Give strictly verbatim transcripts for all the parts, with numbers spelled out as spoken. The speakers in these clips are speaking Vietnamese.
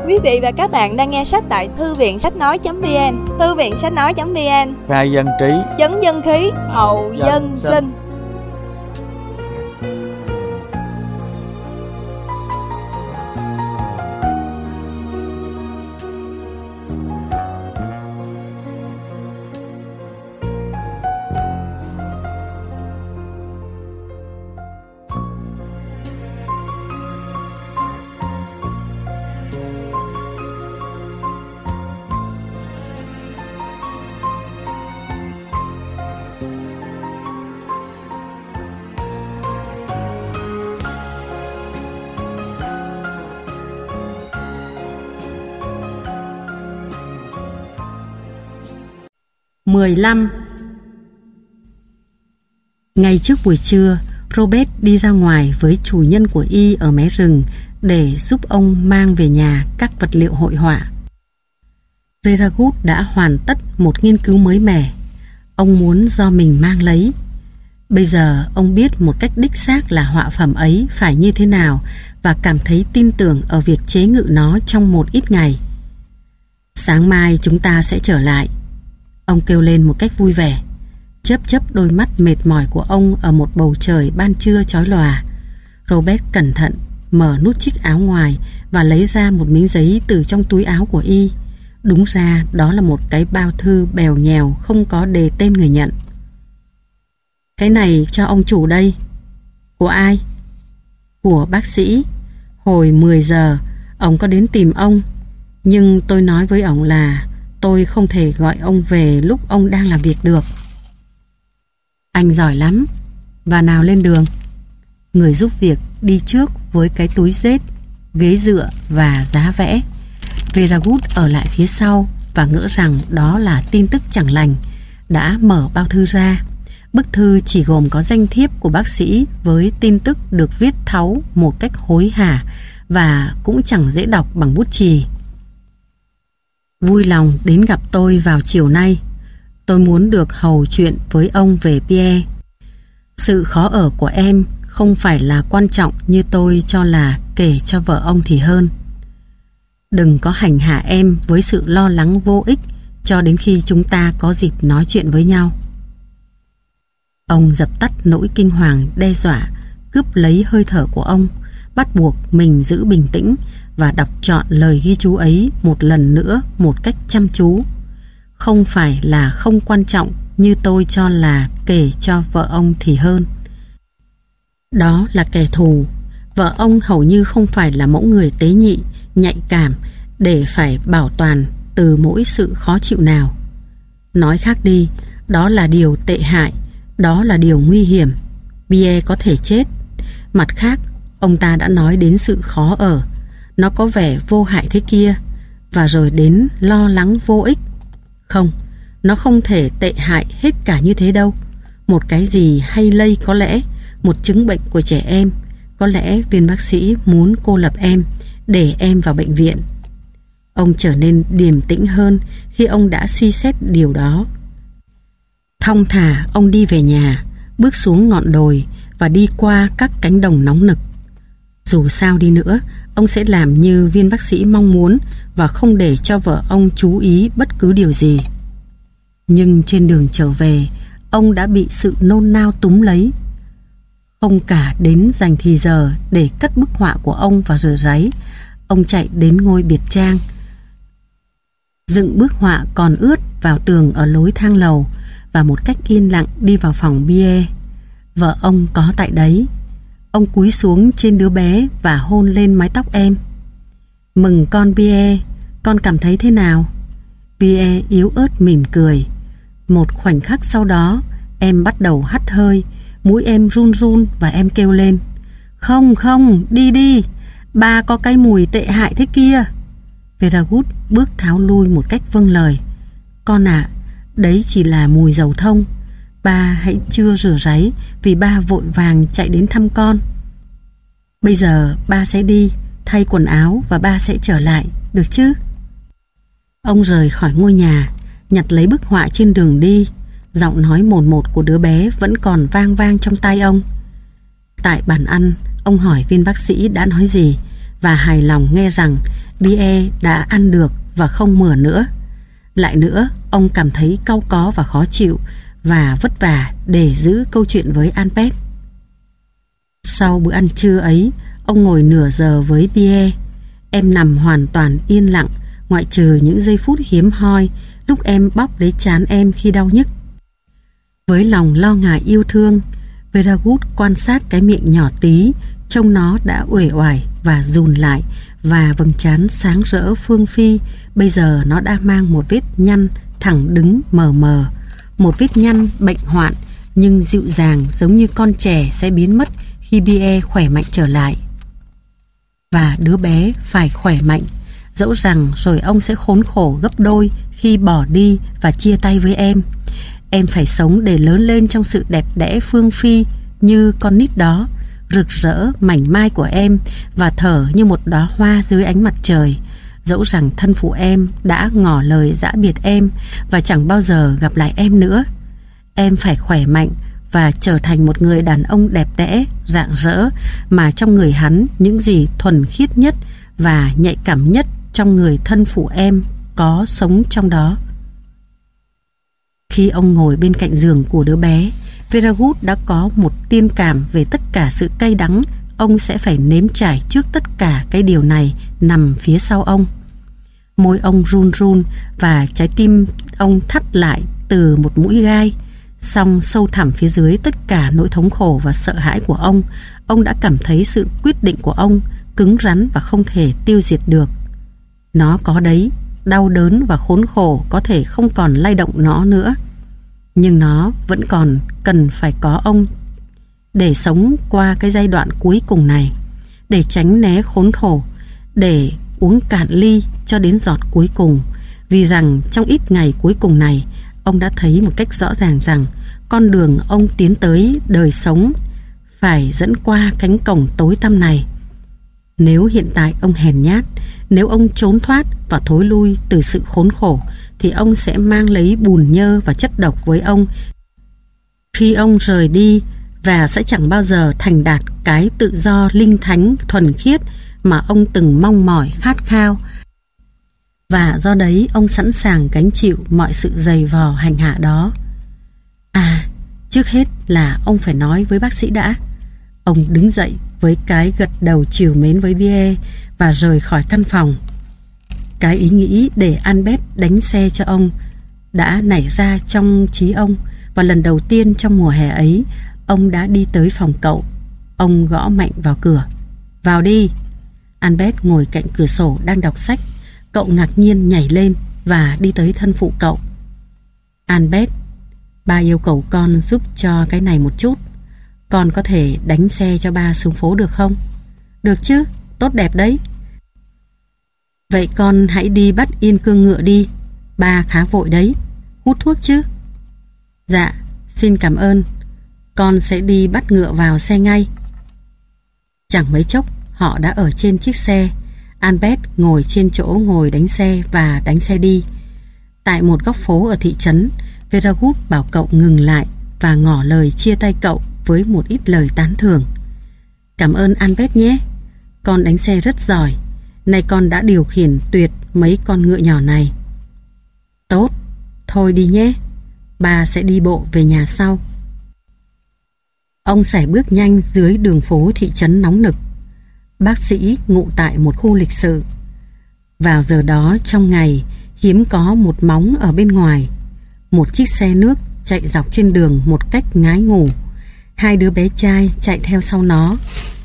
Quý vị và các bạn đang nghe sách tại thư viện sách nói.vn. Thư viện sách nói.vn, khai dân trí, chấn dân khí, hậu dân, dân sinh. mười lăm. Ngay trước buổi trưa, Robert đi ra ngoài với chủ nhân của y ở mé rừng để giúp ông mang về nhà các vật liệu hội họa. Veragut đã hoàn tất một nghiên cứu mới mẻ. Ông muốn do mình mang lấy. Bây giờ ông biết một cách đích xác là họa phẩm ấy phải như thế nào và cảm thấy tin tưởng ở việc chế ngự nó trong một ít ngày. Sáng mai chúng ta sẽ trở lại, ông kêu lên một cách vui vẻ, chớp chớp đôi mắt mệt mỏi của ông ở một bầu trời ban trưa chói lòa. Robert cẩn thận mở nút chiếc áo ngoài và lấy ra một miếng giấy từ trong túi áo của y. Đúng ra đó là một cái bao thư bèo nhèo không có đề tên người nhận. Cái này cho ông chủ đây. Của ai? Của bác sĩ. Hồi mười giờ ông có đến tìm ông, nhưng tôi nói với ông là tôi không thể gọi ông về lúc ông đang làm việc được. Anh giỏi lắm. Và nào lên đường. Người giúp việc đi trước với cái túi rết, ghế dựa và giá vẽ. Veragut ở lại phía sau và ngỡ rằng đó là tin tức chẳng lành. Đã mở bao thư ra. Bức thư chỉ gồm có danh thiếp của bác sĩ với tin tức được viết tháo một cách hối hả và cũng chẳng dễ đọc bằng bút chì. Vui lòng đến gặp tôi vào chiều nay. Tôi muốn được hầu chuyện với ông về Pierre. Sự khó ở của em không phải là quan trọng như tôi cho là kể cho vợ ông thì hơn. Đừng có hành hạ em với sự lo lắng vô ích cho đến khi chúng ta có dịp nói chuyện với nhau. Ông dập tắt nỗi kinh hoàng đe dọa, cướp lấy hơi thở của ông, bắt buộc mình giữ bình tĩnh và đọc trọn lời ghi chú ấy một lần nữa một cách chăm chú. Không phải là không quan trọng như tôi cho là kể cho vợ ông thì hơn. Đó là kẻ thù. Vợ ông hầu như không phải là mẫu người tế nhị, nhạy cảm để phải bảo toàn từ mỗi sự khó chịu nào. Nói khác đi, đó là điều tệ hại, đó là điều nguy hiểm. Pierre có thể chết. Mặt khác, ông ta đã nói đến sự khó ở. Nó có vẻ vô hại thế kia. Và rồi đến lo lắng vô ích. Không, nó không thể tệ hại hết cả như thế đâu. Một cái gì hay lây có lẽ, một chứng bệnh của trẻ em. Có lẽ viên bác sĩ muốn cô lập em, để em vào bệnh viện. Ông trở nên điềm tĩnh hơn khi ông đã suy xét điều đó. Thong thả ông đi về nhà, bước xuống ngọn đồi và đi qua các cánh đồng nóng nực. Dù sao đi nữa, ông sẽ làm như viên bác sĩ mong muốn và không để cho vợ ông chú ý bất cứ điều gì. Nhưng trên đường trở về, ông đã bị sự nôn nao túm lấy. Không cả đến dành thì giờ để cất bức họa của ông và rửa ráy, ông chạy đến ngôi biệt trang, dựng bức họa còn ướt vào tường ở lối thang lầu và một cách yên lặng đi vào phòng Pierre. Vợ ông có tại đấy. Ông cúi xuống trên đứa bé và hôn lên mái tóc em. Mừng con Pierre, con cảm thấy thế nào? Pierre yếu ớt mỉm cười. Một khoảnh khắc sau đó, em bắt đầu hắt hơi, mũi em run run và em kêu lên: Không không, đi đi, bà có cái mùi tệ hại thế kia. Veragut bước tháo lui một cách vâng lời. Con ạ, à, đấy chỉ là mùi dầu thông. Ba hãy chưa rửa ráy vì ba vội vàng chạy đến thăm con. Bây giờ ba sẽ đi thay quần áo và ba sẽ trở lại, được chứ? Ông rời khỏi ngôi nhà, nhặt lấy bức họa trên đường đi. Giọng nói mồn một của đứa bé vẫn còn vang vang trong tai ông. Tại bàn ăn, ông hỏi viên bác sĩ đã nói gì và hài lòng nghe rằng Pierre đã ăn được và không mửa nữa. Lại nữa, ông cảm thấy cau có và khó chịu và vất vả để giữ câu chuyện với Albert. Sau bữa ăn trưa ấy, ông ngồi nửa giờ với Pierre. Em nằm hoàn toàn yên lặng, ngoại trừ những giây phút hiếm hoi lúc em bóp lấy trán em khi đau nhức. Với lòng lo ngại yêu thương, Veragut quan sát cái miệng nhỏ tí, trông nó đã uể oải và rùn lại, và vầng trán sáng rỡ phương phi bây giờ nó đã mang một vết nhăn thẳng đứng mờ mờ, một vết nhăn bệnh hoạn nhưng dịu dàng, giống như con trẻ sẽ biến mất khi Pierre khỏe mạnh trở lại. Và đứa bé phải khỏe mạnh, dẫu rằng rồi ông sẽ khốn khổ gấp đôi khi bỏ đi và chia tay với em. Em phải sống để lớn lên trong sự đẹp đẽ phương phi như con nít đó, rực rỡ mảnh mai của em và thở như một đóa hoa dưới ánh mặt trời, dẫu rằng thân phụ em đã ngỏ lời giã biệt em và chẳng bao giờ gặp lại em nữa. Em phải khỏe mạnh và trở thành một người đàn ông đẹp đẽ, rạng rỡ, mà trong người hắn những gì thuần khiết nhất và nhạy cảm nhất trong người thân phụ em có sống trong đó. Khi ông ngồi bên cạnh giường của đứa bé, Veragut đã có một tiên cảm về tất cả sự cay đắng ông sẽ phải nếm trải trước tất cả cái điều này nằm phía sau ông. Môi ông run run và trái tim ông thắt lại từ một mũi gai. Song sâu thẳm phía dưới tất cả nỗi thống khổ và sợ hãi của ông, ông đã cảm thấy sự quyết định của ông cứng rắn và không thể tiêu diệt được. Nó có đấy, đau đớn và khốn khổ có thể không còn lay động nó nữa, nhưng nó vẫn còn cần phải có ông để sống qua cái giai đoạn cuối cùng này, để tránh né khốn khổ, để uống cạn ly cho đến giọt cuối cùng. Vì rằng trong ít ngày cuối cùng này, ông đã thấy một cách rõ ràng rằng con đường ông tiến tới đời sống phải dẫn qua cánh cổng tối tăm này. Nếu hiện tại ông hèn nhát, nếu ông trốn thoát và thối lui từ sự khốn khổ, thì ông sẽ mang lấy bùn nhơ và chất độc với ông khi ông rời đi, và sẽ chẳng bao giờ thành đạt cái tự do linh thánh thuần khiết mà ông từng mong mỏi khát khao. Và do đấy ông sẵn sàng gánh chịu mọi sự dày vò hành hạ đó. À, trước hết là ông phải nói với bác sĩ đã. Ông đứng dậy với cái gật đầu trìu mến với Pierre và rời khỏi căn phòng. Cái ý nghĩ để Albert đánh xe cho ông đã nảy ra trong trí ông, và lần đầu tiên trong mùa hè ấy, ông đã đi tới phòng cậu. Ông gõ mạnh vào cửa. Vào đi. Albert ngồi cạnh cửa sổ đang đọc sách. Cậu ngạc nhiên nhảy lên và đi tới thân phụ cậu. Albert, ba yêu cầu con giúp cho cái này một chút. Con có thể đánh xe cho ba xuống phố được không? Được chứ, tốt đẹp đấy. Vậy con hãy đi bắt yên cương ngựa đi. Ba khá vội đấy. Hút thuốc chứ? Dạ, xin cảm ơn. Con sẽ đi bắt ngựa vào xe ngay. Chẳng mấy chốc họ đã ở trên chiếc xe. Albert ngồi trên chỗ ngồi đánh xe và đánh xe đi. Tại một góc phố ở thị trấn, Veragut bảo cậu ngừng lại và ngỏ lời chia tay cậu với một ít lời tán thưởng. Cảm ơn Albert nhé. Con đánh xe rất giỏi. Nay con đã điều khiển tuyệt mấy con ngựa nhỏ này. Tốt, thôi đi nhé. Ba sẽ đi bộ về nhà sau. Ông sải bước nhanh dưới đường phố thị trấn nóng nực. Bác sĩ ngụ tại một khu lịch sự. Vào giờ đó trong ngày, hiếm có một móng ở bên ngoài. Một chiếc xe nước chạy dọc trên đường một cách ngái ngủ. Hai đứa bé trai chạy theo sau nó,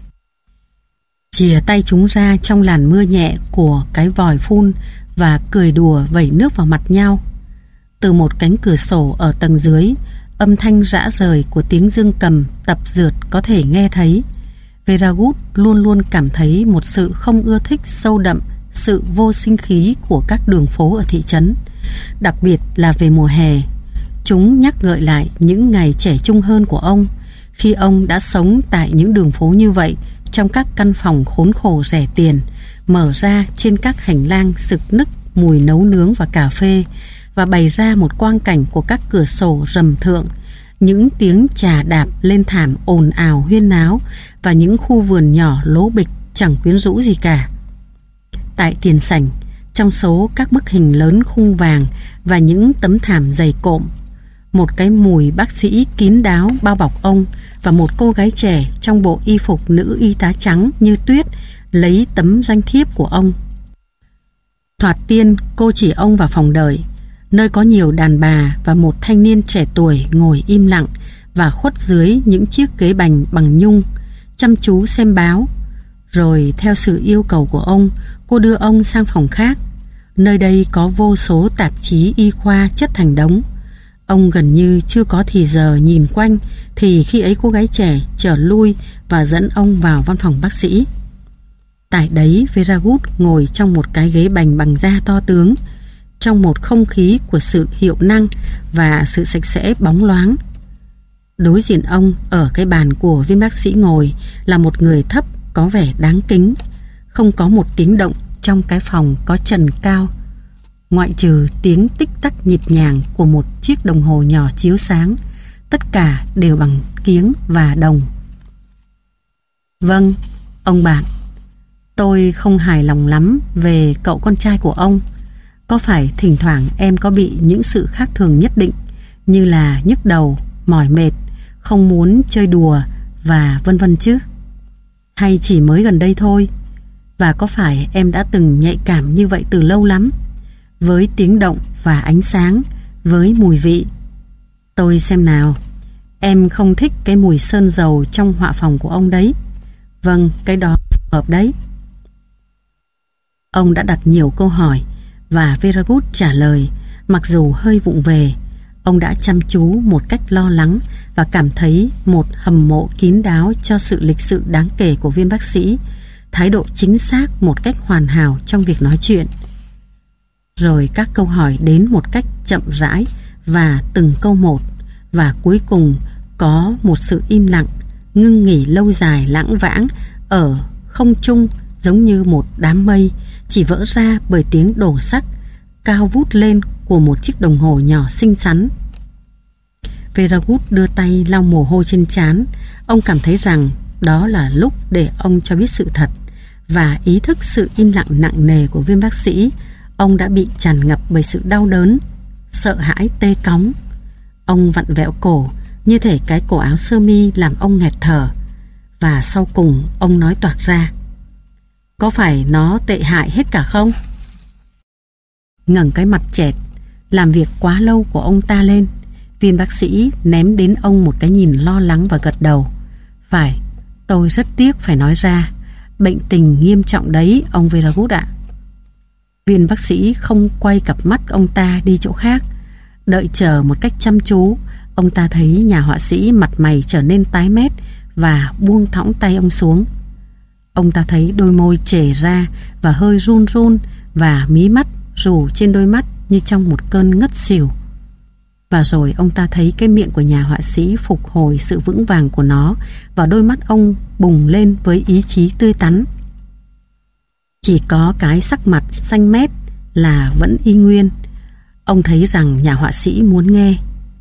chìa tay chúng ra trong làn mưa nhẹ của cái vòi phun và cười đùa vẩy nước vào mặt nhau. Từ một cánh cửa sổ ở tầng dưới, âm thanh rã rời của tiếng dương cầm tập dượt có thể nghe thấy. Veragut luôn luôn cảm thấy một sự không ưa thích sâu đậm sự vô sinh khí của các đường phố ở thị trấn, đặc biệt là về mùa hè. Chúng nhắc gợi lại những ngày trẻ trung hơn của ông, khi ông đã sống tại những đường phố như vậy, trong các căn phòng khốn khổ rẻ tiền, mở ra trên các hành lang sực nức mùi nấu nướng và cà phê, và bày ra một quang cảnh của các cửa sổ rầm thượng, những tiếng chà đạp lên thảm ồn ào huyên náo, và những khu vườn nhỏ lố bịch chẳng quyến rũ gì cả. tại tiền sảnh, trong số các bức hình lớn khung vàng và những tấm thảm dày cộm, một cái mùi bác sĩ kín đáo bao bọc ông và một cô gái trẻ trong bộ y phục nữ y tá trắng như tuyết lấy tấm danh thiếp của ông. Thoạt tiên cô chỉ ông vào phòng đợi, nơi có nhiều đàn bà và một thanh niên trẻ tuổi ngồi im lặng và khuất dưới những chiếc ghế bành bằng nhung, chăm chú xem báo. Rồi theo sự yêu cầu của ông, cô đưa ông sang phòng khác. Nơi đây có vô số tạp chí y khoa chất thành đống. Ông gần như chưa có thì giờ nhìn quanh thì khi ấy cô gái trẻ trở lui và dẫn ông vào văn phòng bác sĩ. Tại đấy Veragut ngồi trong một cái ghế bành bằng da to tướng, trong một không khí của sự hiệu năng và sự sạch sẽ bóng loáng. Đối diện ông ở cái bàn của viên bác sĩ ngồi là một người thấp có vẻ đáng kính. Không có một tiếng động trong cái phòng có trần cao, ngoại trừ tiếng tích tắc nhịp nhàng của một chiếc đồng hồ nhỏ chiếu sáng. Tất cả đều bằng kiếng và đồng. Vâng, ông bạn, tôi không hài lòng lắm về cậu con trai của ông. Có phải thỉnh thoảng em có bị những sự khác thường nhất định, như là nhức đầu, mỏi mệt, không muốn chơi đùa và vân vân chứ? Hay chỉ mới gần đây thôi? Và có phải em đã từng nhạy cảm như vậy từ lâu lắm, với tiếng động và ánh sáng, với mùi vị? Tôi xem nào, em không thích cái mùi sơn dầu trong họa phòng của ông đấy. Vâng, cái đó hợp đấy. Ông đã đặt nhiều câu hỏi và Veragut trả lời, mặc dù hơi vụng về. Ông đã chăm chú một cách lo lắng và cảm thấy một hâm mộ kín đáo cho sự lịch sự đáng kể của viên bác sĩ, thái độ chính xác một cách hoàn hảo trong việc nói chuyện. Rồi các câu hỏi đến một cách chậm rãi và từng câu một, và cuối cùng có một sự im lặng, ngưng nghỉ lâu dài lãng vãng ở không trung, giống như một đám mây, chỉ vỡ ra bởi tiếng đổ sắc cao vút lên của một chiếc đồng hồ nhỏ xinh xắn. Veragut đưa tay lau mồ hôi trên trán. Ông cảm thấy rằng đó là lúc để ông cho biết sự thật, và ý thức sự im lặng nặng nề của viên bác sĩ. Ông đã bị tràn ngập bởi sự đau đớn, sợ hãi tê cóng. Ông vặn vẹo cổ, như thể cái cổ áo sơ mi làm ông nghẹt thở. Và sau cùng ông nói toạc ra: có phải nó tệ hại hết cả không? Ngẩng cái mặt chẹt, làm việc quá lâu của ông ta lên, viên bác sĩ ném đến ông một cái nhìn lo lắng và gật đầu. Phải, tôi rất tiếc phải nói ra, bệnh tình nghiêm trọng đấy, ông Veragut ạ. Viên bác sĩ không quay cặp mắt ông ta đi chỗ khác. Đợi chờ một cách chăm chú, ông ta thấy nhà họa sĩ mặt mày trở nên tái mét và buông thõng tay ông xuống. Ông ta thấy đôi môi trề ra và hơi run run, và mí mắt rủ trên đôi mắt như trong một cơn ngất xỉu. Và rồi ông ta thấy cái miệng của nhà họa sĩ phục hồi sự vững vàng của nó, và đôi mắt ông bùng lên với ý chí tươi tắn. Chỉ có cái sắc mặt xanh mét là vẫn y nguyên. Ông thấy rằng nhà họa sĩ muốn nghe.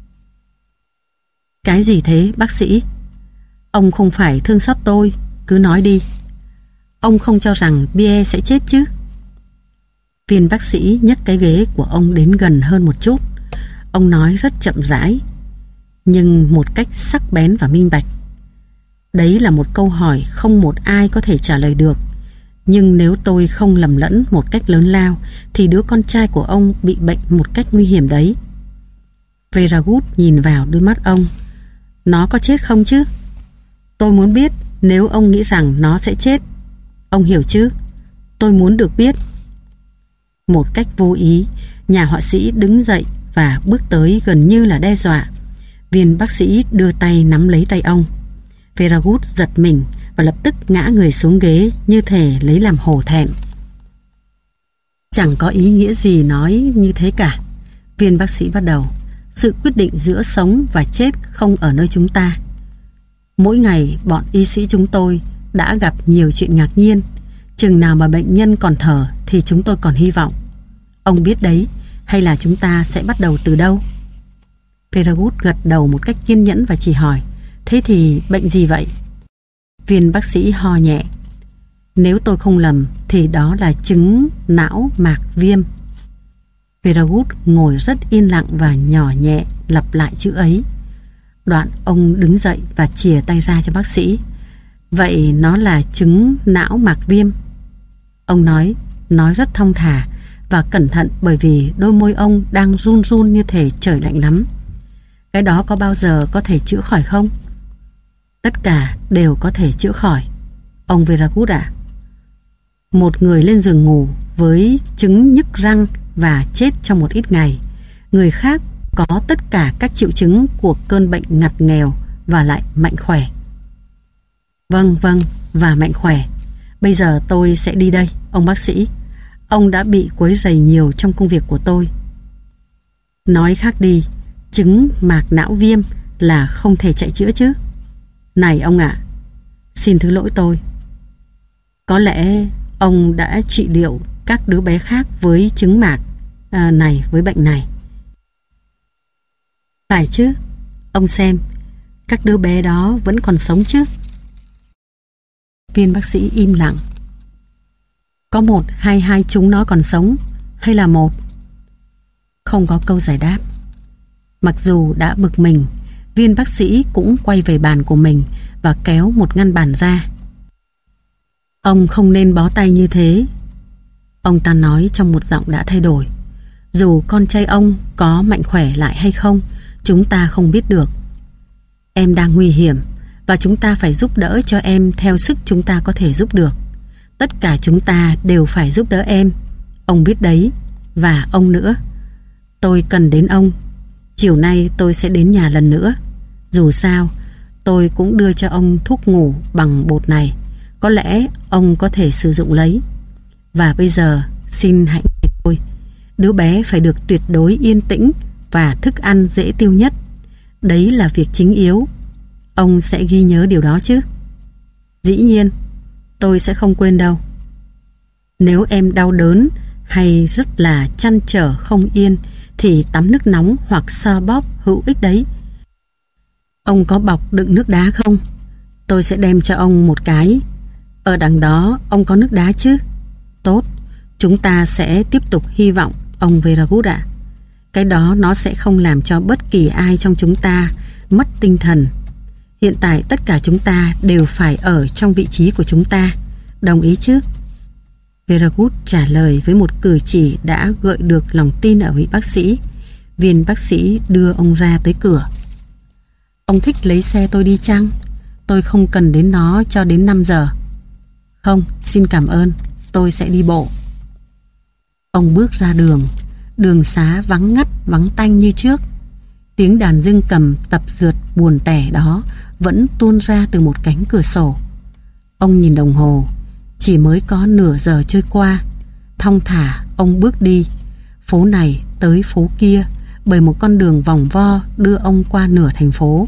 Cái gì thế bác sĩ? Ông không phải thương xót tôi, cứ nói đi. Ông không cho rằng Pierre sẽ chết chứ? Viên bác sĩ nhấc cái ghế của ông đến gần hơn một chút. Ông nói rất chậm rãi, nhưng một cách sắc bén và minh bạch. Đấy là một câu hỏi không một ai có thể trả lời được. Nhưng nếu tôi không lầm lẫn một cách lớn lao, thì đứa con trai của ông bị bệnh một cách nguy hiểm đấy. Veragut nhìn vào đôi mắt ông. Nó có chết không chứ? Tôi muốn biết nếu ông nghĩ rằng nó sẽ chết. Ông hiểu chứ? Tôi muốn được biết. Một cách vô ý, nhà họa sĩ đứng dậy và bước tới gần như là đe dọa. Viên bác sĩ đưa tay nắm lấy tay ông. Veragut giật mình và lập tức ngã người xuống ghế, như thể lấy làm hổ thẹn. Chẳng có ý nghĩa gì nói như thế cả. Viên bác sĩ bắt đầu. Sự quyết định giữa sống và chết không ở nơi chúng ta. Mỗi ngày bọn y sĩ chúng tôi đã gặp nhiều chuyện ngạc nhiên. Chừng nào mà bệnh nhân còn thở thì chúng tôi còn hy vọng. Ông biết đấy, hay là chúng ta sẽ bắt đầu từ đâu? Veragut gật đầu một cách kiên nhẫn và chỉ hỏi: thế thì bệnh gì vậy? Viên bác sĩ ho nhẹ. Nếu tôi không lầm thì đó là chứng não mạc viêm. Veragut ngồi rất yên lặng và nhỏ nhẹ lặp lại chữ ấy. Đoạn ông đứng dậy và chìa tay ra cho bác sĩ. Vậy nó là chứng não mạc viêm. Ông nói, nói rất thong thả và cẩn thận bởi vì đôi môi ông đang run run như thể trời lạnh lắm. Cái đó có bao giờ có thể chữa khỏi không? Tất cả đều có thể chữa khỏi, ông Veragut ạ. Một người lên giường ngủ với chứng nhức răng và chết trong một ít ngày. Người khác có tất cả các triệu chứng của cơn bệnh ngặt nghèo và lại mạnh khỏe. Vâng, vâng, và mạnh khỏe. Bây giờ tôi sẽ đi đây, ông bác sĩ. Ông đã bị quấy rầy nhiều trong công việc của tôi. Nói khác đi, chứng mạc não viêm là không thể chạy chữa chứ. Này ông ạ, à, xin thứ lỗi tôi. Có lẽ ông đã trị liệu các đứa bé khác với chứng mạc à, này với bệnh này. Phải chứ, ông xem, các đứa bé đó vẫn còn sống chứ. Viên bác sĩ im lặng. Có một hay hai chúng nó còn sống, hay là một? Không có câu giải đáp. Mặc dù đã bực mình, viên bác sĩ cũng quay về bàn của mình và kéo một ngăn bàn ra. Ông không nên bó tay như thế, ông ta nói trong một giọng đã thay đổi. Dù con trai ông có mạnh khỏe lại hay không, chúng ta không biết được. Em đang nguy hiểm và chúng ta phải giúp đỡ cho em theo sức chúng ta có thể giúp được. Tất cả chúng ta đều phải giúp đỡ em. Ông biết đấy, và ông nữa. Tôi cần đến ông. Chiều nay tôi sẽ đến nhà lần nữa. Dù sao, tôi cũng đưa cho ông thuốc ngủ bằng bột này. Có lẽ ông có thể sử dụng lấy. Và bây giờ, xin hãy nghe tôi. Đứa bé phải được tuyệt đối yên tĩnh và thức ăn dễ tiêu nhất. Đấy là việc chính yếu. Ông sẽ ghi nhớ điều đó chứ? Dĩ nhiên, tôi sẽ không quên đâu. Nếu em đau đớn hay rất là trăn trở không yên thì tắm nước nóng hoặc xoa bóp hữu ích đấy. Ông có bọc đựng nước đá không? Tôi sẽ đem cho ông một cái. Ở đằng đó ông có nước đá chứ? Tốt, chúng ta sẽ tiếp tục hy vọng, ông Veragut ạ. Cái đó nó sẽ không làm cho bất kỳ ai trong chúng ta mất tinh thần. Hiện tại tất cả chúng ta đều phải ở trong vị trí của chúng ta. Đồng ý chứ? Veragut trả lời với một cử chỉ đã gợi được lòng tin ở vị bác sĩ. Viên bác sĩ đưa ông ra tới cửa. Ông thích lấy xe tôi đi chăng? Tôi không cần đến nó cho đến năm giờ. Không, xin cảm ơn. Tôi sẽ đi bộ. Ông bước ra đường. Đường xá vắng ngắt, vắng tanh như trước. Tiếng đàn dương cầm tập rượt buồn tẻ đó vẫn tuôn ra từ một cánh cửa sổ. Ông nhìn đồng hồ. Chỉ mới có nửa giờ trôi qua. Thong thả ông bước đi, phố này tới phố kia, bởi một con đường vòng vo đưa ông qua nửa thành phố.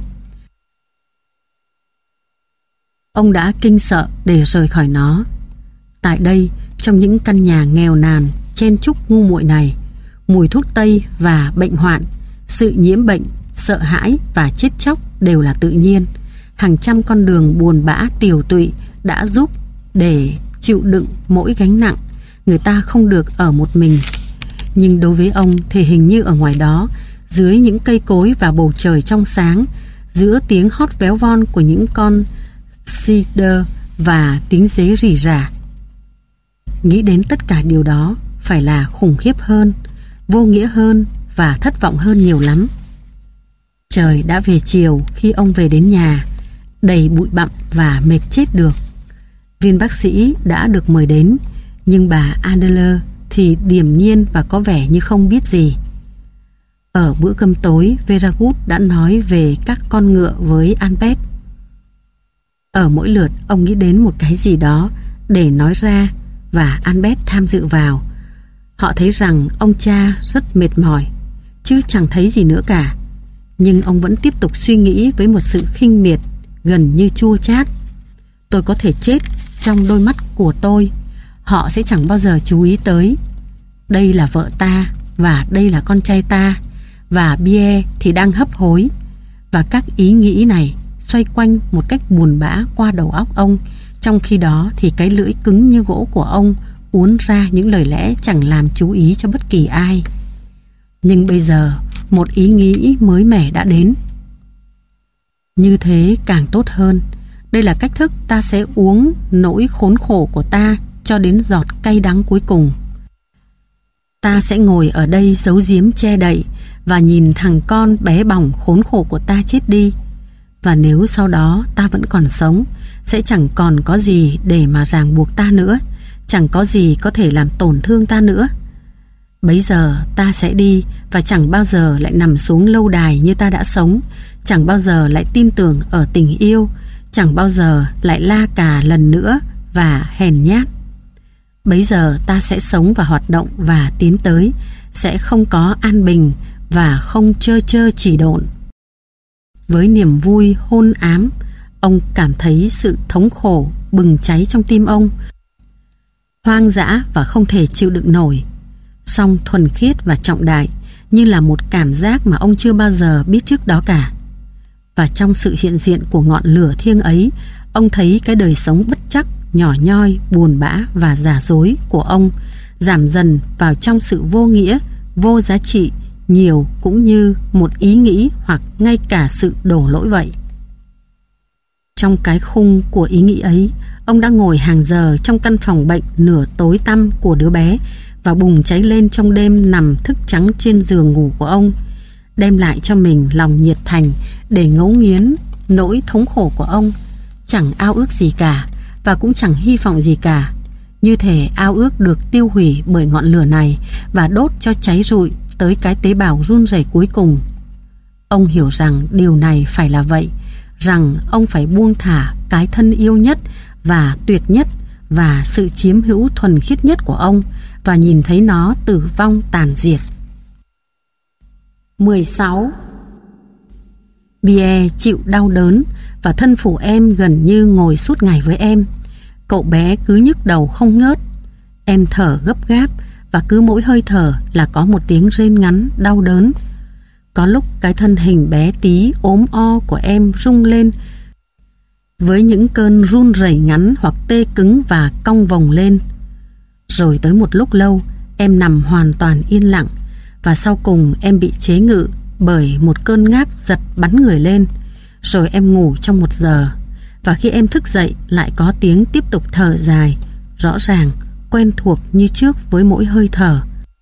Ông đã kinh sợ để rời khỏi nó. Tại đây, trong những căn nhà nghèo nàn chen chúc ngu muội này, mùi thuốc tây và bệnh hoạn, sự nhiễm bệnh, sợ hãi và chết chóc đều là tự nhiên. Hàng trăm con đường buồn bã tiều tụy đã giúp để chịu đựng mỗi gánh nặng. Người ta không được ở một mình. Nhưng đối với ông thì hình như ở ngoài đó, dưới những cây cối và bầu trời trong sáng, giữa tiếng hót véo von của những con cedar và tiếng dế rỉ rả, nghĩ đến tất cả điều đó phải là khủng khiếp hơn, vô nghĩa hơn và thất vọng hơn nhiều lắm. Trời đã về chiều khi ông về đến nhà, đầy bụi bặm và mệt chết được. Viên bác sĩ đã được mời đến, nhưng bà Adler thì điềm nhiên và có vẻ như không biết gì. Ở bữa cơm tối, Veragut đã nói về các con ngựa với Albert. Ở mỗi lượt ông nghĩ đến một cái gì đó để nói ra, và Albert tham dự vào. Họ thấy rằng ông cha rất mệt mỏi, chứ chẳng thấy gì nữa cả. Nhưng ông vẫn tiếp tục suy nghĩ với một sự khinh miệt gần như chua chát. Tôi có thể chết trong đôi mắt của tôi, họ sẽ chẳng bao giờ chú ý tới. Đây là vợ ta, và đây là con trai ta, và Pierre thì đang hấp hối. Và các ý nghĩ này xoay quanh một cách buồn bã qua đầu óc ông. Trong khi đó thì cái lưỡi cứng như gỗ của ông uốn ra những lời lẽ chẳng làm chú ý cho bất kỳ ai. Nhưng bây giờ một ý nghĩ mới mẻ đã đến. Như thế càng tốt hơn. Đây là cách thức ta sẽ uống nỗi khốn khổ của ta cho đến giọt cay đắng cuối cùng. Ta sẽ ngồi ở đây giấu giếm che đậy và nhìn thằng con bé bỏng khốn khổ của ta chết đi. Và nếu sau đó ta vẫn còn sống, sẽ chẳng còn có gì để mà ràng buộc ta nữa, chẳng có gì có thể làm tổn thương ta nữa. Bấy giờ ta sẽ đi và chẳng bao giờ lại nằm xuống lâu đài như ta đã sống, chẳng bao giờ lại tin tưởng ở tình yêu, chẳng bao giờ lại la cà lần nữa và hèn nhát. Bấy giờ ta sẽ sống và hoạt động và tiến tới, sẽ không có an bình và không chơ chơ chỉ độn. Với niềm vui hôn ám, ông cảm thấy sự thống khổ bừng cháy trong tim ông, hoang dã và không thể chịu đựng nổi, song thuần khiết và trọng đại, như là một cảm giác mà ông chưa bao giờ biết trước đó cả. Và trong sự hiện diện của ngọn lửa thiêng ấy, ông thấy cái đời sống bất trắc, nhỏ nhoi, buồn bã và giả dối của ông giảm dần vào trong sự vô nghĩa, vô giá trị, nhiều cũng như một ý nghĩ hoặc ngay cả sự đổ lỗi vậy. Trong cái khung của ý nghĩ ấy, ông đã ngồi hàng giờ trong căn phòng bệnh nửa tối tăm của đứa bé và bùng cháy lên trong đêm nằm thức trắng trên giường ngủ của ông, đem lại cho mình lòng nhiệt thành để ngấu nghiến nỗi thống khổ của ông, chẳng ao ước gì cả và cũng chẳng hy vọng gì cả, như thể ao ước được tiêu hủy bởi ngọn lửa này và đốt cho cháy rụi tới cái tế bào run rẩy cuối cùng. Ông hiểu rằng điều này phải là vậy, rằng ông phải buông thả cái thân yêu nhất và tuyệt nhất và sự chiếm hữu thuần khiết nhất của ông và nhìn thấy nó tử vong tàn diệt. mười sáu. Pierre chịu đau đớn và thân phụ em gần như ngồi suốt ngày với em. Cậu bé cứ nhức đầu không ngớt. Em thở gấp gáp và cứ mỗi hơi thở là có một tiếng rên ngắn đau đớn. Có lúc cái thân hình bé tí ốm o của em rung lên với những cơn run rẩy ngắn hoặc tê cứng và cong vòng lên. Rồi tới một lúc lâu, em nằm hoàn toàn yên lặng và sau cùng em bị chế ngự bởi một cơn ngáp giật bắn người lên. Rồi em ngủ trong một giờ và khi em thức dậy lại có tiếng tiếp tục thở dài, rõ ràng, quen thuộc như trước với mỗi hơi thở.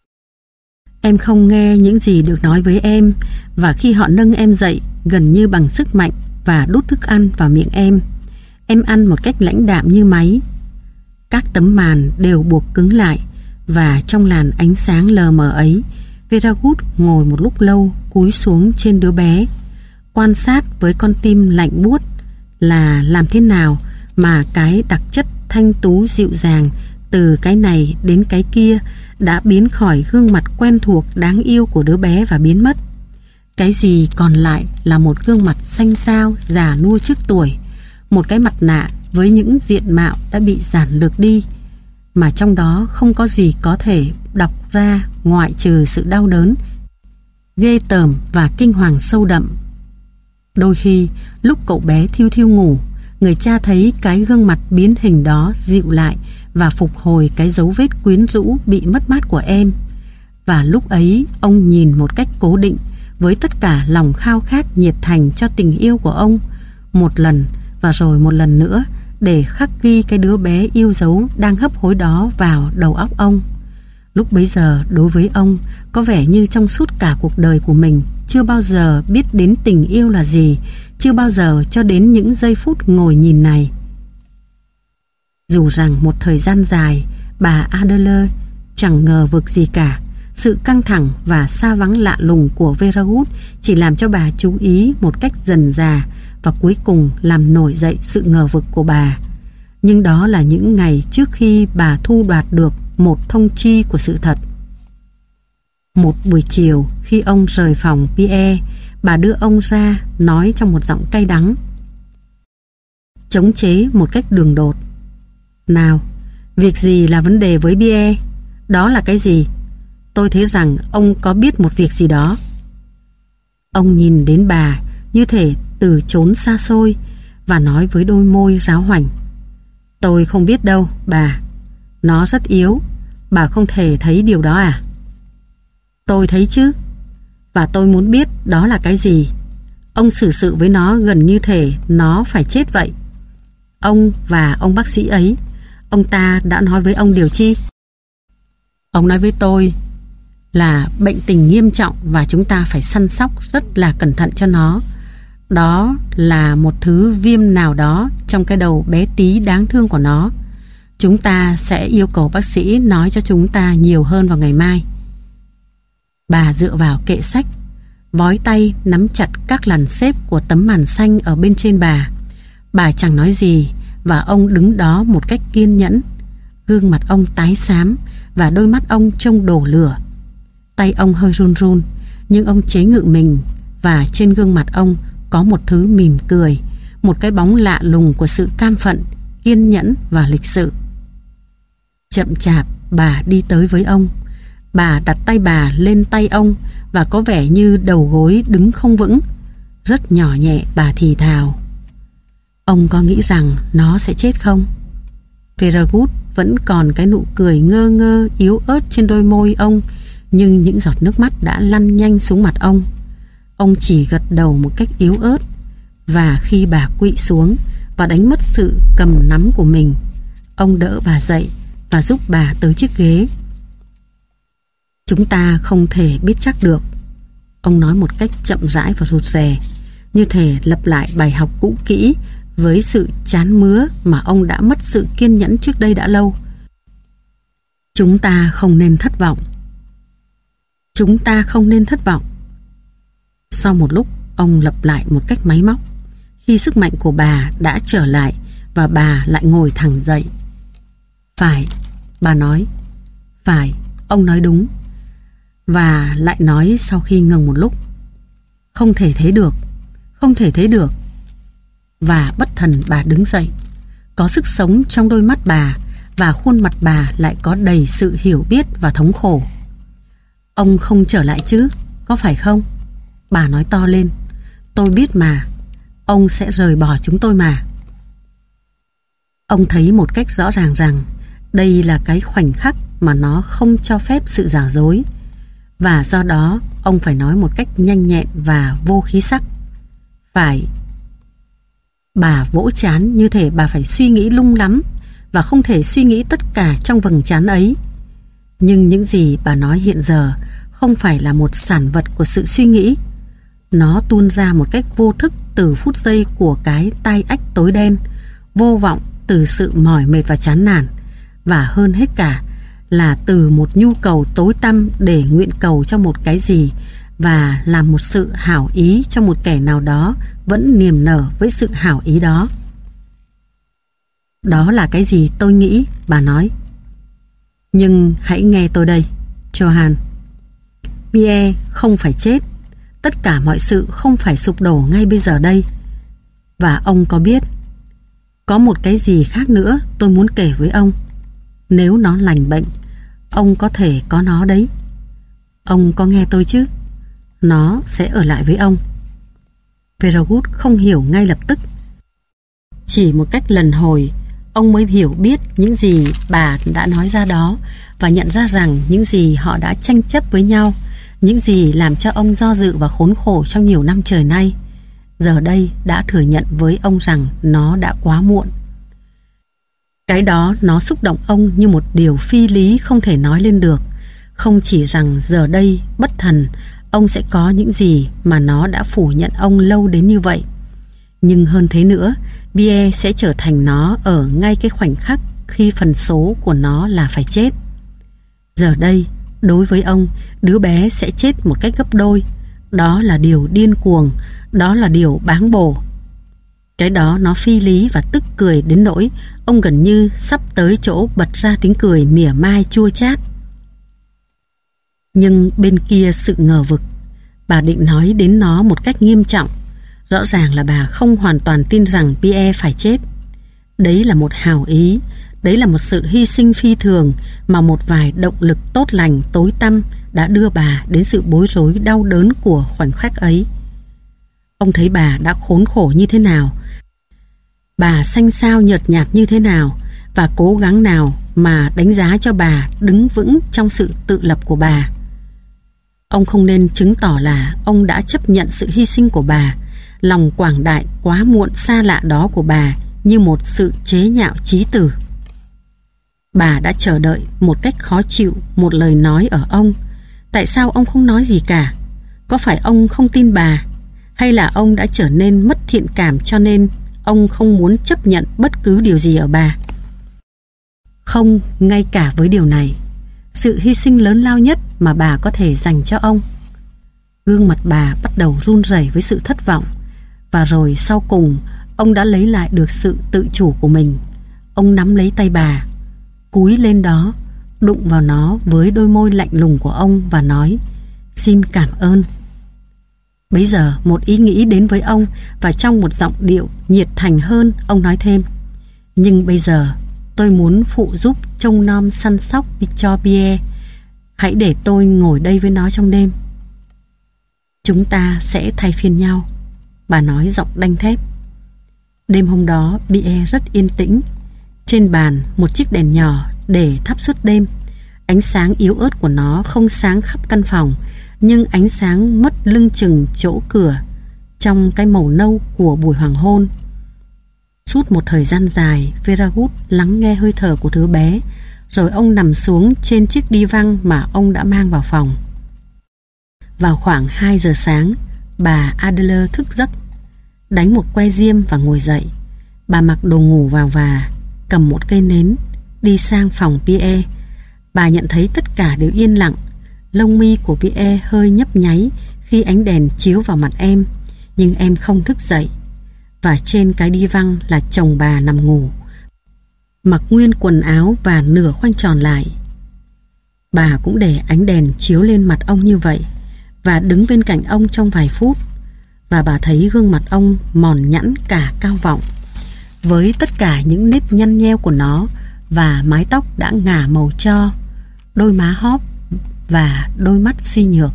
Em không nghe những gì được nói với em và khi họ nâng em dậy gần như bằng sức mạnh và đút thức ăn vào miệng em, em ăn một cách lãnh đạm như máy. Các tấm màn đều buộc cứng lại và trong làn ánh sáng lờ mờ ấy, Veragut ngồi một lúc lâu cúi xuống trên đứa bé, quan sát với con tim lạnh buốt là làm thế nào mà cái đặc chất thanh tú dịu dàng từ cái này đến cái kia đã biến khỏi gương mặt quen thuộc đáng yêu của đứa bé và biến mất. Cái gì còn lại là một gương mặt xanh xao già nua trước tuổi, một cái mặt nạ với những diện mạo đã bị giản lược đi, mà trong đó không có gì có thể đọc ra ngoại trừ sự đau đớn, ghê tởm và kinh hoàng sâu đậm. Đôi khi, lúc cậu bé thiêu thiêu ngủ, người cha thấy cái gương mặt biến hình đó dịu lại và phục hồi cái dấu vết quyến rũ bị mất mát của em. Và lúc ấy, ông nhìn một cách cố định, với tất cả lòng khao khát nhiệt thành cho tình yêu của ông, một lần và rồi một lần nữa, để khắc ghi cái đứa bé yêu dấu đang hấp hối đó vào đầu óc ông. Lúc bấy giờ, đối với ông, có vẻ như trong suốt cả cuộc đời của mình chưa bao giờ biết đến tình yêu là gì, chưa bao giờ cho đến những giây phút ngồi nhìn này. Dù rằng một thời gian dài, bà Adler chẳng ngờ vực gì cả, sự căng thẳng và xa vắng lạ lùng của Veragut chỉ làm cho bà chú ý một cách dần dà và cuối cùng làm nổi dậy sự ngờ vực của bà. Nhưng đó là những ngày trước khi bà thu đoạt được một thông chi của sự thật. Một buổi chiều, khi ông rời phòng Pierre, bà đưa ông ra nói trong một giọng cay đắng, chống chế một cách đường đột: "Nào, việc gì là vấn đề với Pierre? Đó là cái gì? Tôi thấy rằng ông có biết một việc gì đó." Ông nhìn đến bà như thể từ chốn xa xôi và nói với đôi môi ráo hoảnh: "Tôi không biết đâu, bà. Nó rất yếu. Bà không thể thấy điều đó à? Tôi thấy chứ. Và tôi muốn biết đó là cái gì. Ông xử sự với nó gần như thể nó phải chết vậy. Ông và ông bác sĩ ấy, ông ta đã nói với ông điều chi? Ông nói với tôi là bệnh tình nghiêm trọng và chúng ta phải săn sóc rất là cẩn thận cho nó. Đó là một thứ viêm nào đó trong cái đầu bé tí đáng thương của nó. Chúng ta sẽ yêu cầu bác sĩ nói cho chúng ta nhiều hơn vào ngày mai. Bà dựa vào kệ sách, vói tay nắm chặt các làn xếp của tấm màn xanh ở bên trên bà. Bà chẳng nói gì và ông đứng đó một cách kiên nhẫn. Gương mặt ông tái xám và đôi mắt ông trông đổ lửa. Tay ông hơi run run, nhưng ông chế ngự mình, và trên gương mặt ông có một thứ mỉm cười, một cái bóng lạ lùng của sự cam phận, kiên nhẫn và lịch sự. Chậm chạp bà đi tới với ông. Bà đặt tay bà lên tay ông và có vẻ như đầu gối đứng không vững. Rất nhỏ nhẹ bà thì thào: Ông có nghĩ rằng nó sẽ chết không? Veragut vẫn còn cái nụ cười ngơ ngơ yếu ớt trên đôi môi ông, nhưng những giọt nước mắt đã lăn nhanh xuống mặt ông. Ông chỉ gật đầu một cách yếu ớt, và khi bà quỵ xuống và đánh mất sự cầm nắm của mình, ông đỡ bà dậy và giúp bà tới chiếc ghế. Chúng ta không thể biết chắc được, ông nói một cách chậm rãi và rụt rè, như thể lặp lại bài học cũ kỹ với sự chán mứa mà ông đã mất sự kiên nhẫn trước đây đã lâu. Chúng ta không nên thất vọng. Chúng ta không nên thất vọng. Sau một lúc, ông lặp lại một cách máy móc, khi sức mạnh của bà đã trở lại và bà lại ngồi thẳng dậy. Phải, bà nói. Phải, ông nói đúng. Và lại nói sau khi ngừng một lúc: Không thể thế được, không thể thế được. Và bất thần bà đứng dậy. Có sức sống trong đôi mắt bà, và khuôn mặt bà lại có đầy sự hiểu biết và thống khổ. Ông không trở lại chứ, có phải không? Bà nói to lên. Tôi biết mà. Ông sẽ rời bỏ chúng tôi mà. Ông thấy một cách rõ ràng rằng đây là cái khoảnh khắc mà nó không cho phép sự giả dối, và do đó ông phải nói một cách nhanh nhẹn và vô khí sắc. Phải. Bà vỗ trán như thể bà phải suy nghĩ lung lắm và không thể suy nghĩ tất cả trong vầng trán ấy. Nhưng những gì bà nói hiện giờ không phải là một sản vật của sự suy nghĩ. Nó tuôn ra một cách vô thức từ phút giây của cái tai ách tối đen, vô vọng từ sự mỏi mệt và chán nản, và hơn hết cả là từ một nhu cầu tối tăm để nguyện cầu cho một cái gì và làm một sự hảo ý cho một kẻ nào đó vẫn niềm nở với sự hảo ý đó. Đó là cái gì tôi nghĩ, bà nói. Nhưng hãy nghe tôi đây, Johann. Pierre không phải chết. Tất cả mọi sự không phải sụp đổ ngay bây giờ đây. Và ông có biết, có một cái gì khác nữa tôi muốn kể với ông. Nếu nó lành bệnh, ông có thể có nó đấy. Ông có nghe tôi chứ? Nó sẽ ở lại với ông. Veragut không hiểu ngay lập tức. Chỉ một cách lần hồi, ông mới hiểu biết những gì bà đã nói ra đó, và nhận ra rằng những gì họ đã tranh chấp với nhau, những gì làm cho ông do dự và khốn khổ trong nhiều năm trời nay, giờ đây đã thừa nhận với ông rằng nó đã quá muộn. Cái đó nó xúc động ông như một điều phi lý không thể nói lên được. Không chỉ rằng giờ đây bất thần ông sẽ có những gì mà nó đã phủ nhận ông lâu đến như vậy, nhưng hơn thế nữa, Pierre sẽ trở thành nó ở ngay cái khoảnh khắc khi phần số của nó là phải chết. Giờ đây, đối với ông, đứa bé sẽ chết một cách gấp đôi. Đó là điều điên cuồng, đó là điều báng bổ. Cái đó nó phi lý và tức cười đến nỗi ông gần như sắp tới chỗ bật ra tiếng cười mỉa mai chua chát. Nhưng bên kia sự ngờ vực, bà định nói đến nó một cách nghiêm trọng. Rõ ràng là bà không hoàn toàn tin rằng Pierre phải chết. Đấy là một hào ý, đấy là một sự hy sinh phi thường mà một vài động lực tốt lành tối tăm đã đưa bà đến sự bối rối đau đớn của khoảnh khắc ấy. Ông thấy bà đã khốn khổ như thế nào, bà xanh xao nhợt nhạt như thế nào, và cố gắng nào mà đánh giá cho bà đứng vững trong sự tự lập của bà. Ông không nên chứng tỏ là ông đã chấp nhận sự hy sinh của bà, lòng quảng đại quá muộn xa lạ đó của bà như một sự chế nhạo chí tử. Bà đã chờ đợi một cách khó chịu một lời nói ở ông. Tại sao ông không nói gì cả? Có phải ông không tin bà? Hay là ông đã trở nên mất thiện cảm cho nên ông không muốn chấp nhận bất cứ điều gì ở bà? Không, ngay cả với điều này, sự hy sinh lớn lao nhất mà bà có thể dành cho ông. Gương mặt bà bắt đầu run rẩy với sự thất vọng, và rồi sau cùng ông đã lấy lại được sự tự chủ của mình. Ông nắm lấy tay bà, cúi lên đó, đụng vào nó với đôi môi lạnh lùng của ông và nói: "Xin cảm ơn." Bấy giờ một ý nghĩ đến với ông, và trong một giọng điệu nhiệt thành hơn, ông nói thêm: "Nhưng bây giờ tôi muốn phụ giúp trông nom săn sóc cho Pierre. Hãy để tôi ngồi đây với nó trong đêm. Chúng ta sẽ thay phiên nhau," bà nói giọng đanh thép. Đêm hôm đó Pierre rất yên tĩnh. Trên bàn một chiếc đèn nhỏ để thắp suốt đêm. Ánh sáng yếu ớt của nó không sáng khắp căn phòng, nhưng ánh sáng mất lưng chừng chỗ cửa trong cái màu nâu của buổi hoàng hôn. Suốt một thời gian dài, Veragut lắng nghe hơi thở của đứa bé, rồi ông nằm xuống trên chiếc đi văng mà ông đã mang vào phòng. Vào khoảng hai giờ sáng, bà Adler thức giấc, đánh một que diêm và ngồi dậy. Bà mặc đồ ngủ vào và cầm một cây nến, đi sang phòng Pierre. Bà nhận thấy tất cả đều yên lặng. Lông mi của Pierre hơi nhấp nháy khi ánh đèn chiếu vào mặt em, nhưng em không thức dậy. Và trên cái đi văng là chồng bà nằm ngủ, mặc nguyên quần áo và nửa khoanh tròn lại. Bà cũng để ánh đèn chiếu lên mặt ông như vậy, và đứng bên cạnh ông trong vài phút. Và bà thấy gương mặt ông mòn nhẵn cả cao vọng, với tất cả những nếp nhăn nheo của nó, và mái tóc đã ngả màu tro, đôi má hóp và đôi mắt suy nhược.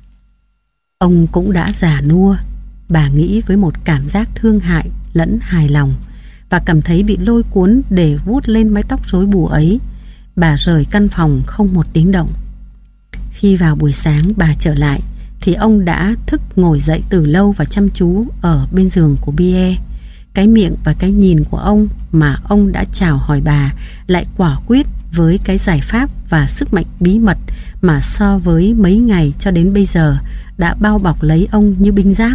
Ông cũng đã già nua, bà nghĩ với một cảm giác thương hại lẫn hài lòng, và cảm thấy bị lôi cuốn để vuốt lên mái tóc rối bù ấy. Bà rời căn phòng không một tiếng động. Khi vào buổi sáng bà trở lại thì ông đã thức ngồi dậy từ lâu và chăm chú ở bên giường của Pierre. Cái miệng và cái nhìn của ông mà ông đã chào hỏi bà lại quả quyết với cái giải pháp và sức mạnh bí mật mà so với mấy ngày cho đến bây giờ đã bao bọc lấy ông như binh giáp.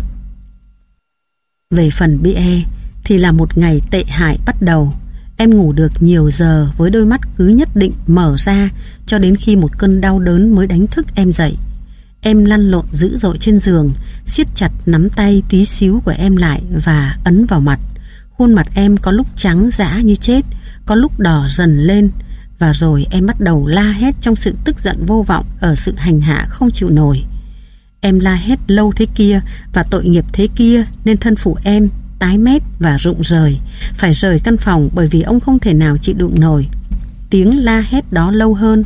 Về phần Pierre thì là một ngày tệ hại bắt đầu. Em ngủ được nhiều giờ với đôi mắt cứ nhất định mở ra cho đến khi một cơn đau đớn mới đánh thức em dậy. Em lăn lộn dữ dội trên giường, siết chặt nắm tay tí xíu của em lại và ấn vào mặt. Khuôn mặt em có lúc trắng dã như chết, có lúc đỏ dần lên, và rồi em bắt đầu la hét trong sự tức giận vô vọng ở sự hành hạ không chịu nổi. Em la hét lâu thế kia và tội nghiệp thế kia nên thân phụ em tái mét và rụng rời, phải rời căn phòng bởi vì ông không thể nào chịu đựng nổi tiếng la hét đó lâu hơn.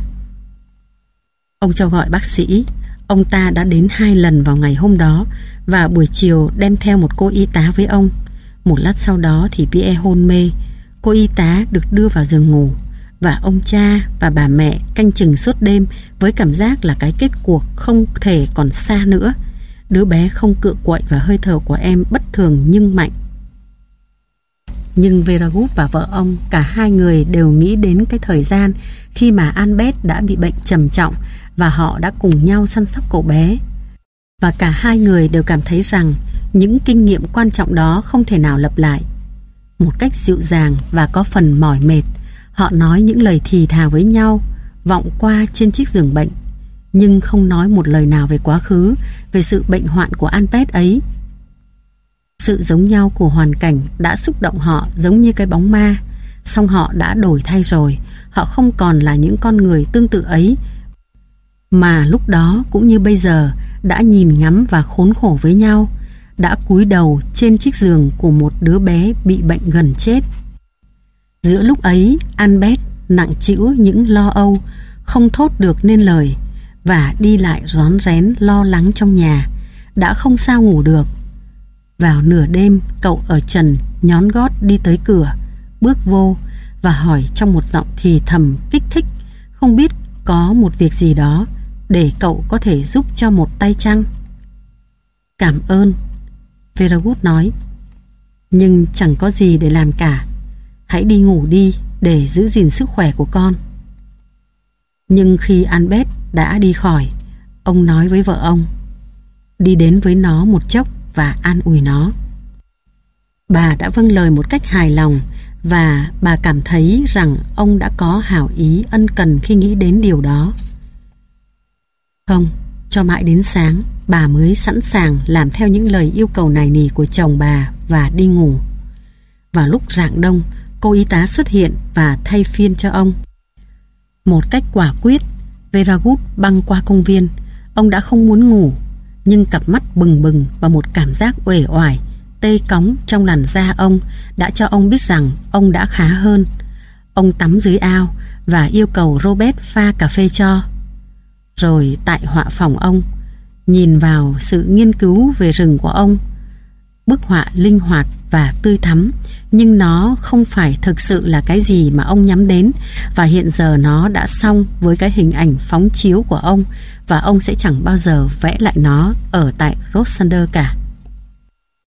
Ông cho gọi bác sĩ. Ông ta đã đến hai lần vào ngày hôm đó, và buổi chiều đem theo một cô y tá với ông. Một lát sau đó thì Pierre hôn mê. Cô y tá được đưa vào giường ngủ, và ông cha và bà mẹ canh chừng suốt đêm với cảm giác là cái kết cuộc không thể còn xa nữa. Đứa bé không cựa quậy và hơi thở của em bất thường nhưng mạnh. Nhưng Veragut và vợ ông, cả hai người đều nghĩ đến cái thời gian khi mà Albert đã bị bệnh trầm trọng và họ đã cùng nhau săn sóc cậu bé. Và cả hai người đều cảm thấy rằng những kinh nghiệm quan trọng đó không thể nào lặp lại. Một cách dịu dàng và có phần mỏi mệt, họ nói những lời thì thào với nhau, vọng qua trên chiếc giường bệnh, nhưng không nói một lời nào về quá khứ, về sự bệnh hoạn của Albert ấy. Sự giống nhau của hoàn cảnh đã xúc động họ giống như cái bóng ma, song họ đã đổi thay rồi. Họ không còn là những con người tương tự ấy, mà lúc đó cũng như bây giờ đã nhìn ngắm và khốn khổ với nhau, đã cúi đầu trên chiếc giường của một đứa bé bị bệnh gần chết. Giữa lúc ấy, Albert nặng trĩu những lo âu, không thốt được nên lời, và đi lại rón rén lo lắng trong nhà, đã không sao ngủ được. Vào nửa đêm, cậu ở trần nhón gót đi tới cửa, bước vô, và hỏi trong một giọng thì thầm kích thích, không biết có một việc gì đó để cậu có thể giúp cho một tay chăng? Cảm ơn, Veragut nói, nhưng chẳng có gì để làm cả. Hãy đi ngủ đi để giữ gìn sức khỏe của con. Nhưng khi Albert đã đi khỏi, ông nói với vợ ông, đi đến với nó một chốc và an ủi nó. Bà đã vâng lời một cách hài lòng, và bà cảm thấy rằng ông đã có hảo ý ân cần khi nghĩ đến điều đó. Không, cho mãi đến sáng, bà mới sẵn sàng làm theo những lời yêu cầu nài nỉ của chồng bà và đi ngủ. Vào lúc rạng đông, cô y tá xuất hiện và thay phiên cho ông. Một cách quả quyết, Veragut băng qua công viên. Ông đã không muốn ngủ, nhưng cặp mắt bừng bừng và một cảm giác uể oải, tê cóng trong làn da ông đã cho ông biết rằng ông đã khá hơn. Ông tắm dưới ao và yêu cầu Robert pha cà phê cho. Rồi tại họa phòng ông, nhìn vào sự nghiên cứu về rừng của ông, bức họa linh hoạt và tươi thắm, nhưng nó không phải thực sự là cái gì mà ông nhắm đến, và hiện giờ nó đã xong với cái hình ảnh phóng chiếu của ông, và ông sẽ chẳng bao giờ vẽ lại nó ở tại Rossander cả.